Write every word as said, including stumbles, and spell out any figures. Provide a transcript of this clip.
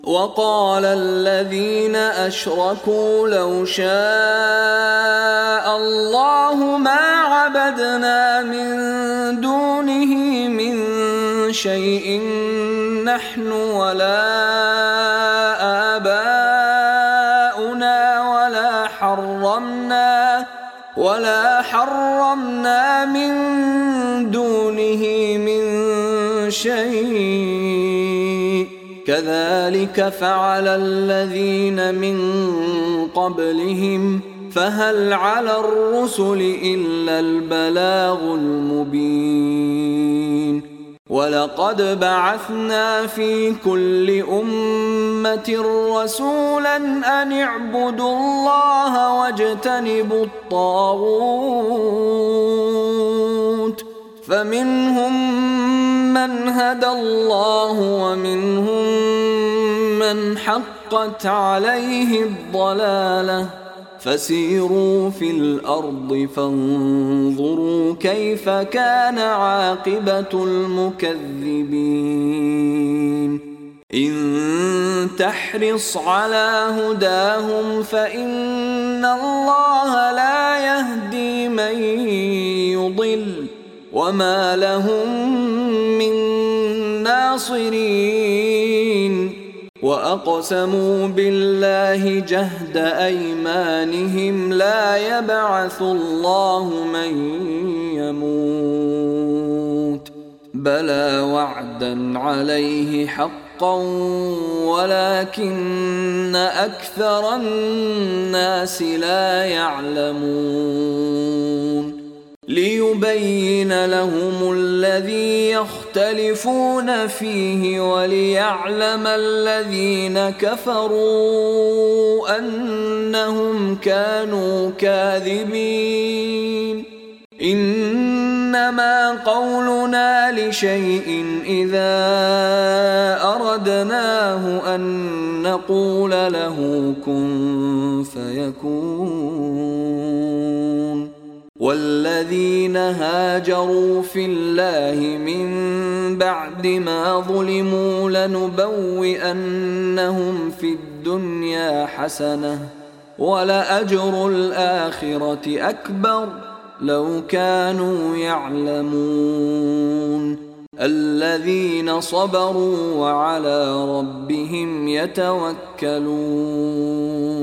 وقال الذين أشركوا لو شاء الله ما عبدنا من دونه من شيء نحن ولا آباؤنا ولا حرمنا ولا حرمنا من دونه من شيء كذلك فعل الذين من قبلهم فهل على الرسل إلا البلاغ المبين ولقد بعثنا في كل أمة رسولا أن اعبدوا الله واجتنبوا الطاغوت فمنهم من هدى الله ومنهم من حقت عليه الضلالة فسيروا في الأرض فانظروا كيف كان عاقبة المكذبين إن تحرص على هداهم فإن الله لا يهدي من يضل وما لهم من ناصرين وأقسموا بالله جهد أيمانهم لا يبعث الله من يموت بلى وعدا عليه حقا ولكن أكثر الناس لا يعلمون ليبين لهم الذي يختلفون فيه وليعلم الذين كفروا أنهم كانوا كاذبين إنما قولنا لشيء إذا أردناه أن نقول له كن فيكون والذين هاجروا في الله من بعد ما ظلموا لنبوئنهم في الدنيا حسنة ولأجر الآخرة أكبر لو كانوا يعلمون الذين صبروا وعلى ربهم يتوكلون